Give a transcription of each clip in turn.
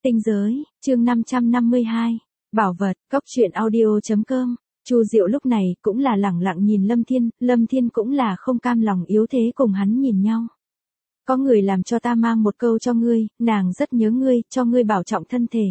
Tinh giới, chương 552. Bảo vật, cốc truyện audio.com. Chu Diệu lúc này cũng là lẳng lặng nhìn Lâm Thiên cũng là không cam lòng yếu thế cùng hắn nhìn nhau. Có người làm cho ta mang một câu cho ngươi, nàng rất nhớ ngươi, cho ngươi bảo trọng thân thể.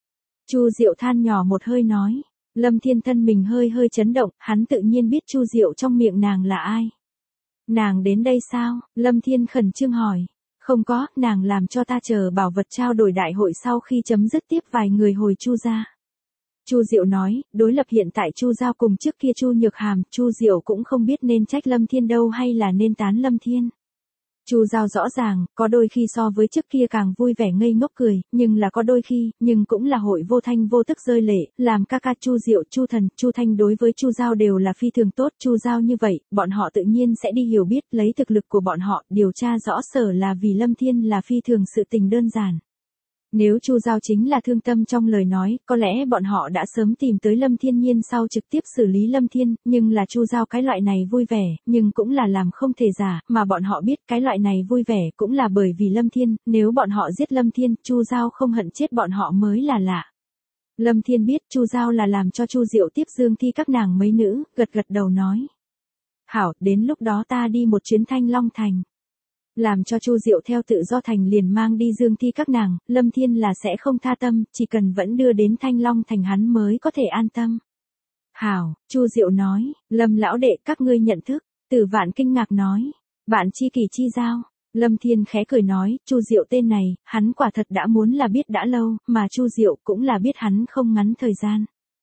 Chu Diệu than nhỏ một hơi nói. Lâm Thiên thân mình hơi hơi chấn động, hắn tự nhiên biết Chu Diệu trong miệng nàng là ai. Nàng đến đây sao? Lâm Thiên khẩn trương hỏi. Không có, nàng làm cho ta chờ bảo vật trao đổi đại hội sau khi chấm dứt tiếp vài người hồi Chu gia. Chu Diệu nói, đối lập hiện tại Chu Giao cùng trước kia Chu Nhược Hàm, Chu Diệu cũng không biết nên trách Lâm Thiên đâu hay là nên tán Lâm Thiên. Chu Giao rõ ràng, có đôi khi so với trước kia càng vui vẻ ngây ngốc cười, nhưng là có đôi khi, nhưng cũng là hội vô thanh vô tức rơi lệ, làm ca ca Chu Diệu, Chu Thần, Chu Thanh đối với Chu Giao đều là phi thường tốt, Chu Giao như vậy, bọn họ tự nhiên sẽ đi hiểu biết, lấy thực lực của bọn họ, điều tra rõ sở là vì Lâm Thiên là phi thường sự tình đơn giản. Nếu Chu Giao chính là thương tâm trong lời nói, có lẽ bọn họ đã sớm tìm tới Lâm Thiên Nhiên sau trực tiếp xử lý Lâm Thiên, nhưng là Chu Giao cái loại này vui vẻ, nhưng cũng là làm không thể giả, mà bọn họ biết cái loại này vui vẻ cũng là bởi vì Lâm Thiên, nếu bọn họ giết Lâm Thiên, Chu Giao không hận chết bọn họ mới là lạ. Lâm Thiên biết Chu Giao là làm cho Chu Diệu tiếp dương thi các nàng mấy nữ, gật gật đầu nói. Hảo, đến lúc đó ta đi một chuyến Thanh Long Thành. Làm cho Chu Diệu theo tự do thành liền mang đi dương thi các nàng, Lâm Thiên là sẽ không tha tâm, chỉ cần vẫn đưa đến Thanh Long Thành hắn mới có thể an tâm. Hảo, Chu Diệu nói, Lâm lão đệ các ngươi nhận thức, Tử Vạn kinh ngạc nói, bạn chi kỳ chi giao. Lâm Thiên khẽ cười nói, Chu Diệu tên này, hắn quả thật đã muốn là biết đã lâu, mà Chu Diệu cũng là biết hắn không ngắn thời gian.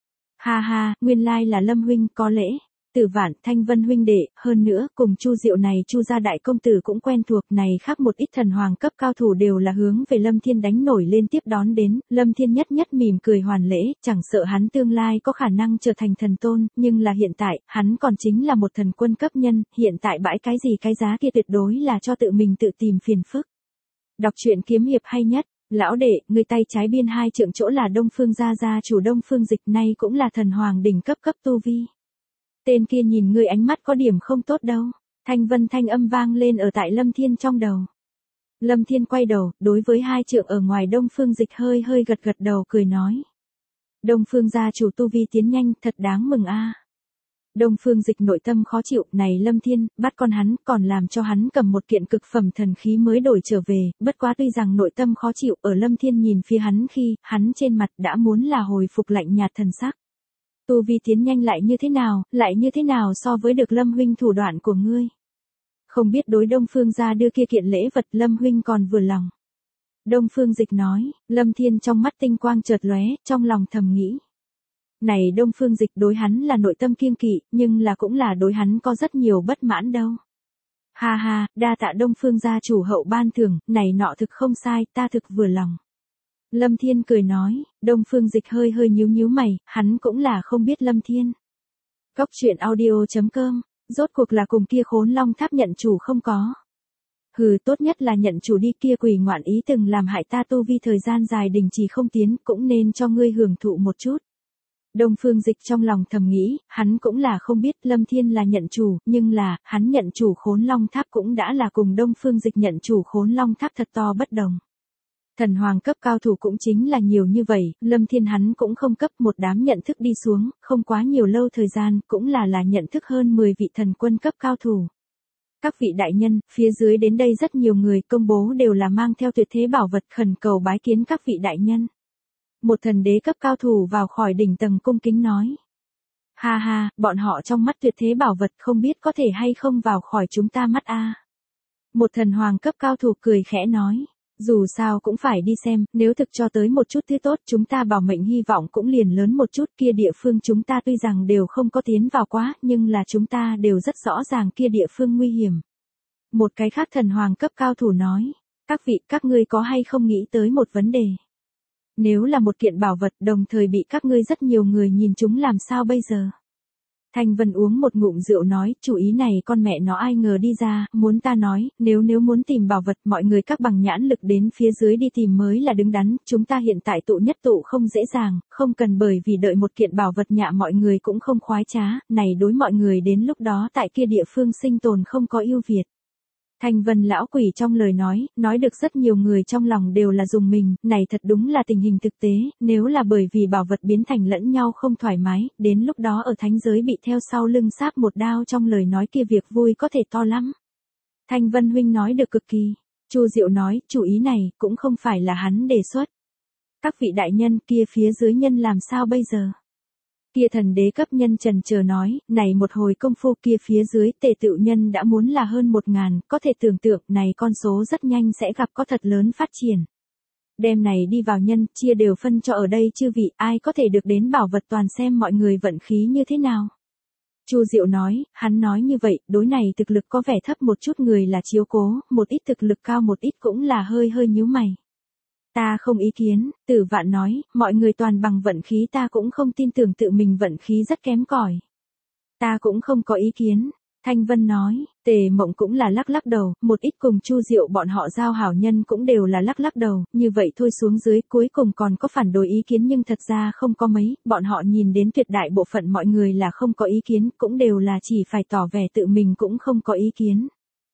Ha ha, nguyên lai là Lâm huynh có lễ. Tử Vạn, Thanh Vân huynh đệ, hơn nữa, cùng Chu Diệu này Chu gia đại công tử cũng quen thuộc, này khác một ít thần hoàng cấp cao thủ đều là hướng về Lâm Thiên đánh nổi lên tiếp đón đến, Lâm Thiên nhất nhất mỉm cười hoàn lễ, chẳng sợ hắn tương lai có khả năng trở thành thần tôn, nhưng là hiện tại, hắn còn chính là một thần quân cấp nhân, hiện tại bãi cái gì cái giá kia tuyệt đối là cho tự mình tự tìm phiền phức. Đọc truyện kiếm hiệp hay nhất. Lão đệ, người tay trái biên hai trượng chỗ là Đông Phương gia chủ Đông Phương Dịch nay cũng là thần hoàng đỉnh cấp tu vi. Tên kia nhìn ngươi ánh mắt có điểm không tốt đâu. Thanh Vân thanh âm vang lên ở tại Lâm Thiên trong đầu. Lâm Thiên quay đầu, đối với hai trượng ở ngoài Đông Phương Dịch hơi hơi gật gật đầu cười nói. Đông Phương gia chủ tu vi tiến nhanh, thật đáng mừng a. Đông Phương Dịch nội tâm khó chịu, này Lâm Thiên, bắt con hắn, còn làm cho hắn cầm một kiện cực phẩm thần khí mới đổi trở về, bất quá tuy rằng nội tâm khó chịu, ở Lâm Thiên nhìn phía hắn khi, hắn trên mặt đã muốn là hồi phục lạnh nhạt thần sắc. Tu vi tiến nhanh lại như thế nào so với được Lâm huynh thủ đoạn của ngươi. Không biết đối Đông Phương gia đưa kia kiện lễ vật Lâm huynh còn vừa lòng. Đông Phương Dịch nói, Lâm Thiên trong mắt tinh quang chợt lóe, trong lòng thầm nghĩ. Này Đông Phương Dịch đối hắn là nội tâm kiêng kỵ, nhưng là cũng là đối hắn có rất nhiều bất mãn đâu. Ha ha, đa tạ Đông Phương gia chủ hậu ban thưởng, này nọ thực không sai, ta thực vừa lòng. Lâm Thiên cười nói, Đông Phương Dịch hơi hơi nhíu mày, hắn cũng là không biết Lâm Thiên. Cốc truyện audio.com, rốt cuộc là cùng kia Khốn Long Tháp nhận chủ không có. Hừ, tốt nhất là nhận chủ đi, kia quỷ ngoạn ý từng làm hại ta tu vi thời gian dài đình chỉ không tiến, cũng nên cho ngươi hưởng thụ một chút. Đông Phương Dịch trong lòng thầm nghĩ, hắn cũng là không biết Lâm Thiên là nhận chủ, nhưng là, hắn nhận chủ Khốn Long Tháp cũng đã là cùng Đông Phương Dịch nhận chủ Khốn Long Tháp thật to bất đồng. Thần hoàng cấp cao thủ cũng chính là nhiều như vậy, Lâm Thiên hắn cũng không cấp một đám nhận thức đi xuống, không quá nhiều lâu thời gian, cũng là nhận thức hơn 10 vị thần quân cấp cao thủ. Các vị đại nhân, phía dưới đến đây rất nhiều người công bố đều là mang theo tuyệt thế bảo vật khẩn cầu bái kiến các vị đại nhân. Một thần đế cấp cao thủ vào khỏi đỉnh tầng cung kính nói. Ha ha, bọn họ trong mắt tuyệt thế bảo vật không biết có thể hay không vào khỏi chúng ta mắt a. Một thần hoàng cấp cao thủ cười khẽ nói. Dù sao cũng phải đi xem, nếu thực cho tới một chút thứ tốt chúng ta bảo mệnh hy vọng cũng liền lớn một chút, kia địa phương chúng ta tuy rằng đều không có tiến vào quá, nhưng là chúng ta đều rất rõ ràng kia địa phương nguy hiểm. Một cái khác thần hoàng cấp cao thủ nói, các vị, các ngươi có hay không nghĩ tới một vấn đề. Nếu là một kiện bảo vật đồng thời bị các ngươi rất nhiều người nhìn chúng làm sao bây giờ? Thanh Vân uống một ngụm rượu nói, chủ ý này con mẹ nó ai ngờ đi ra, muốn ta nói, nếu muốn tìm bảo vật mọi người các bằng nhãn lực đến phía dưới đi tìm mới là đứng đắn, chúng ta hiện tại tụ nhất tụ không dễ dàng, không cần bởi vì đợi một kiện bảo vật nhạ mọi người cũng không khoái trá, này đối mọi người đến lúc đó tại kia địa phương sinh tồn không có ưu việt. Thanh Vân lão quỷ trong lời nói được rất nhiều người trong lòng đều là dùng mình, này thật đúng là tình hình thực tế, nếu là bởi vì bảo vật biến thành lẫn nhau không thoải mái, đến lúc đó ở thánh giới bị theo sau lưng sáp một đao trong lời nói kia việc vui có thể to lắm. Thanh Vân huynh nói được cực kỳ. Chu Diệu nói, chủ ý này cũng không phải là hắn đề xuất. Các vị đại nhân kia phía dưới nhân làm sao bây giờ? Kia thần đế cấp nhân trần chờ nói, này một hồi công phu kia phía dưới tề tựu nhân đã muốn là hơn 1000, có thể tưởng tượng này con số rất nhanh sẽ gặp có thật lớn phát triển. Đêm này đi vào nhân, chia đều phân cho ở đây chư vị, ai có thể được đến bảo vật toàn xem mọi người vận khí như thế nào. Chu Diệu nói, hắn nói như vậy, đối này thực lực có vẻ thấp một chút người là chiếu cố, một ít thực lực cao một ít cũng là hơi nhíu mày. Ta không ý kiến, Tử Vạn nói, mọi người toàn bằng vận khí ta cũng không tin tưởng tự mình vận khí rất kém cỏi. Ta cũng không có ý kiến. Thanh Vân nói, Tề Mộng cũng là lắc đầu, một ít cùng Chu Diệu bọn họ giao hảo nhân cũng đều là lắc đầu, như vậy thôi xuống dưới cuối cùng còn có phản đối ý kiến nhưng thật ra không có mấy, bọn họ nhìn đến tuyệt đại bộ phận mọi người là không có ý kiến, cũng đều là chỉ phải tỏ vẻ tự mình cũng không có ý kiến.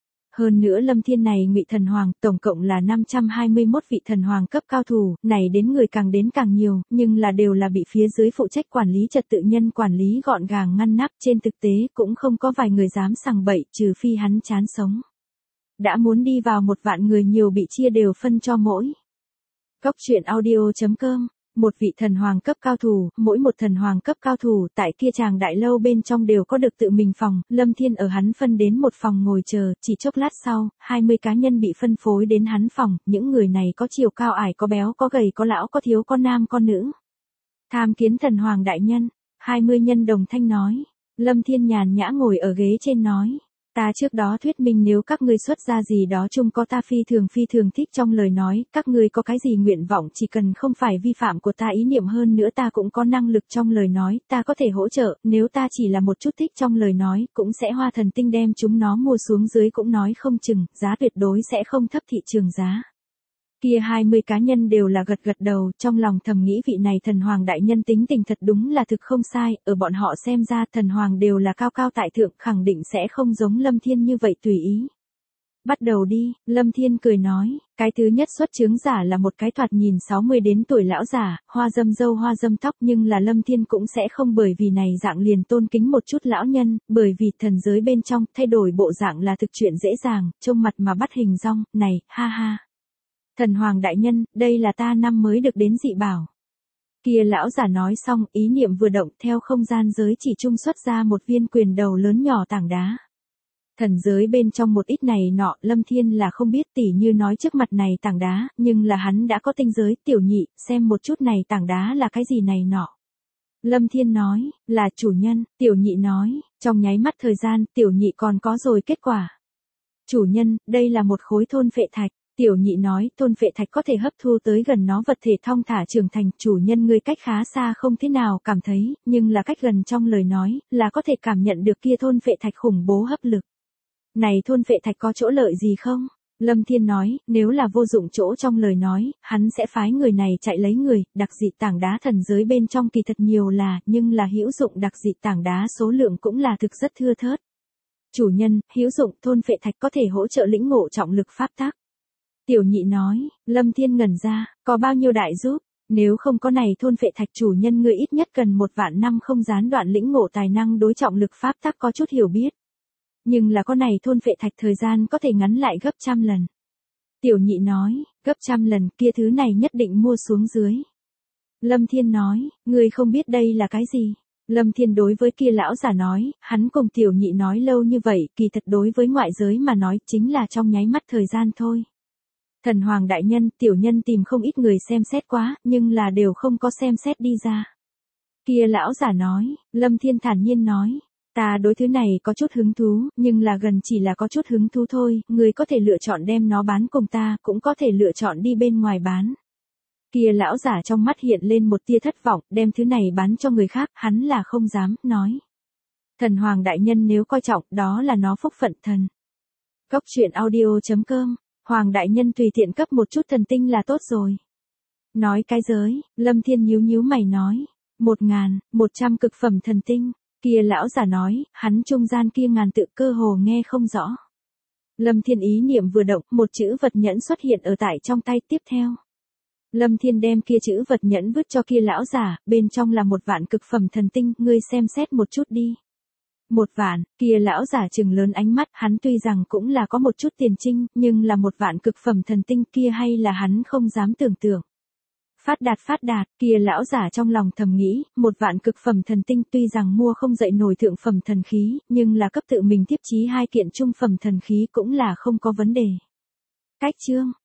Hơn nữa Lâm Thiên này Ngụy Thần Hoàng, tổng cộng là 521 vị thần hoàng cấp cao thủ, này đến người càng đến càng nhiều, nhưng là đều là bị phía dưới phụ trách quản lý trật tự nhân quản lý gọn gàng ngăn nắp, trên thực tế cũng không có vài người dám sằng bậy, trừ phi hắn chán sống. Đã muốn đi vào 1 vạn người nhiều bị chia đều phân cho mỗi. Cốc truyện audio.com Một vị thần hoàng cấp cao thủ, mỗi một thần hoàng cấp cao thủ tại kia chàng đại lâu bên trong đều có được tự mình phòng, Lâm Thiên ở hắn phân đến một phòng ngồi chờ, chỉ chốc lát sau, 20 cá nhân bị phân phối đến hắn phòng, những người này có chiều cao ải có béo có gầy có lão có thiếu có nam có nữ. Tham kiến thần hoàng đại nhân, 20 nhân đồng thanh nói, Lâm Thiên nhàn nhã ngồi ở ghế trên nói. Ta trước đó thuyết minh nếu các ngươi xuất ra gì đó chung có ta phi thường thích trong lời nói, các ngươi có cái gì nguyện vọng chỉ cần không phải vi phạm của ta ý niệm hơn nữa ta cũng có năng lực trong lời nói, ta có thể hỗ trợ, nếu ta chỉ là một chút thích trong lời nói, cũng sẽ hoa thần tinh đem chúng nó mua xuống dưới cũng nói không chừng, giá tuyệt đối sẽ không thấp thị trường giá. Kia 20 cá nhân đều là gật đầu, trong lòng thầm nghĩ vị này thần hoàng đại nhân tính tình thật đúng là thực không sai, ở bọn họ xem ra thần hoàng đều là cao cao tại thượng, khẳng định sẽ không giống Lâm Thiên như vậy tùy ý. Bắt đầu đi, Lâm Thiên cười nói, cái thứ nhất xuất chứng giả là một cái thoạt nhìn 60 đến tuổi lão giả, hoa dâm râu hoa dâm tóc nhưng là Lâm Thiên cũng sẽ không bởi vì này dạng liền tôn kính một chút lão nhân, bởi vì thần giới bên trong thay đổi bộ dạng là thực chuyện dễ dàng, trông mặt mà bắt hình dong, này, ha ha. Thần hoàng đại nhân, đây là ta năm mới được đến dị bảo. Kia lão giả nói xong, ý niệm vừa động theo không gian giới chỉ trung xuất ra một viên quyền đầu lớn nhỏ tảng đá. Thần giới bên trong một ít này nọ, Lâm Thiên là không biết tỉ như nói trước mặt này tảng đá, nhưng là hắn đã có tinh giới, tiểu nhị, xem một chút này tảng đá là cái gì này nọ. Lâm Thiên nói, là chủ nhân, tiểu nhị nói, trong nháy mắt thời gian, tiểu nhị còn có rồi kết quả. Chủ nhân, đây là một khối thôn phệ thạch. Tiểu nhị nói, thôn phệ thạch có thể hấp thu tới gần nó vật thể thong thả trưởng thành, chủ nhân ngươi cách khá xa không thế nào cảm thấy, nhưng là cách gần trong lời nói, là có thể cảm nhận được kia thôn phệ thạch khủng bố hấp lực. Này thôn phệ thạch có chỗ lợi gì không? Lâm Thiên nói, nếu là vô dụng chỗ trong lời nói, hắn sẽ phái người này chạy lấy người, đặc dị tảng đá thần giới bên trong kỳ thật nhiều là, nhưng là hữu dụng đặc dị tảng đá số lượng cũng là thực rất thưa thớt. Chủ nhân, hữu dụng thôn phệ thạch có thể hỗ trợ lĩnh ngộ trọng lực pháp tắc. Tiểu nhị nói, Lâm Thiên ngẩn ra, có bao nhiêu đại giúp, nếu không có này thôn phệ thạch chủ nhân ngươi ít nhất cần 1 vạn năm không gián đoạn lĩnh ngộ tài năng đối trọng lực pháp tắc có chút hiểu biết. Nhưng là có này thôn phệ thạch thời gian có thể ngắn lại gấp 100 lần. Tiểu nhị nói, gấp 100 lần kia thứ này nhất định mua xuống dưới. Lâm Thiên nói, ngươi không biết đây là cái gì. Lâm Thiên đối với kia lão giả nói, hắn cùng tiểu nhị nói lâu như vậy, kỳ thật đối với ngoại giới mà nói chính là trong nháy mắt thời gian thôi. Thần hoàng đại nhân, tiểu nhân tìm không ít người xem xét quá, nhưng là đều không có xem xét đi ra. Kia lão giả nói, Lâm Thiên thản nhiên nói, ta đối thứ này có chút hứng thú, nhưng là gần chỉ là có chút hứng thú thôi, người có thể lựa chọn đem nó bán cùng ta, cũng có thể lựa chọn đi bên ngoài bán. Kia lão giả trong mắt hiện lên một tia thất vọng, đem thứ này bán cho người khác, hắn là không dám, nói. Thần hoàng đại nhân nếu coi trọng, đó là nó phúc phận thần. Cốc truyện audio.com Hoàng đại nhân tùy tiện cấp một chút thần tinh là tốt rồi. Nói cái giới, Lâm Thiên nhíu mày nói, 1.100 cực phẩm thần tinh, kia lão giả nói, hắn trung gian kia ngàn tự cơ hồ nghe không rõ. Lâm Thiên ý niệm vừa động, một chữ vật nhẫn xuất hiện ở tại trong tay tiếp theo. Lâm Thiên đem kia chữ vật nhẫn vứt cho kia lão giả, bên trong là 1 vạn cực phẩm thần tinh, ngươi xem xét một chút đi. 1 vạn, kia lão giả trừng lớn ánh mắt, hắn tuy rằng cũng là có một chút tiền trinh, nhưng là 1 vạn cực phẩm thần tinh kia hay là hắn không dám tưởng tượng. Phát đạt, kia lão giả trong lòng thầm nghĩ, 1 vạn cực phẩm thần tinh tuy rằng mua không dậy nổi thượng phẩm thần khí, nhưng là cấp tự mình tiếp chí 2 kiện trung phẩm thần khí cũng là không có vấn đề. Cách chương,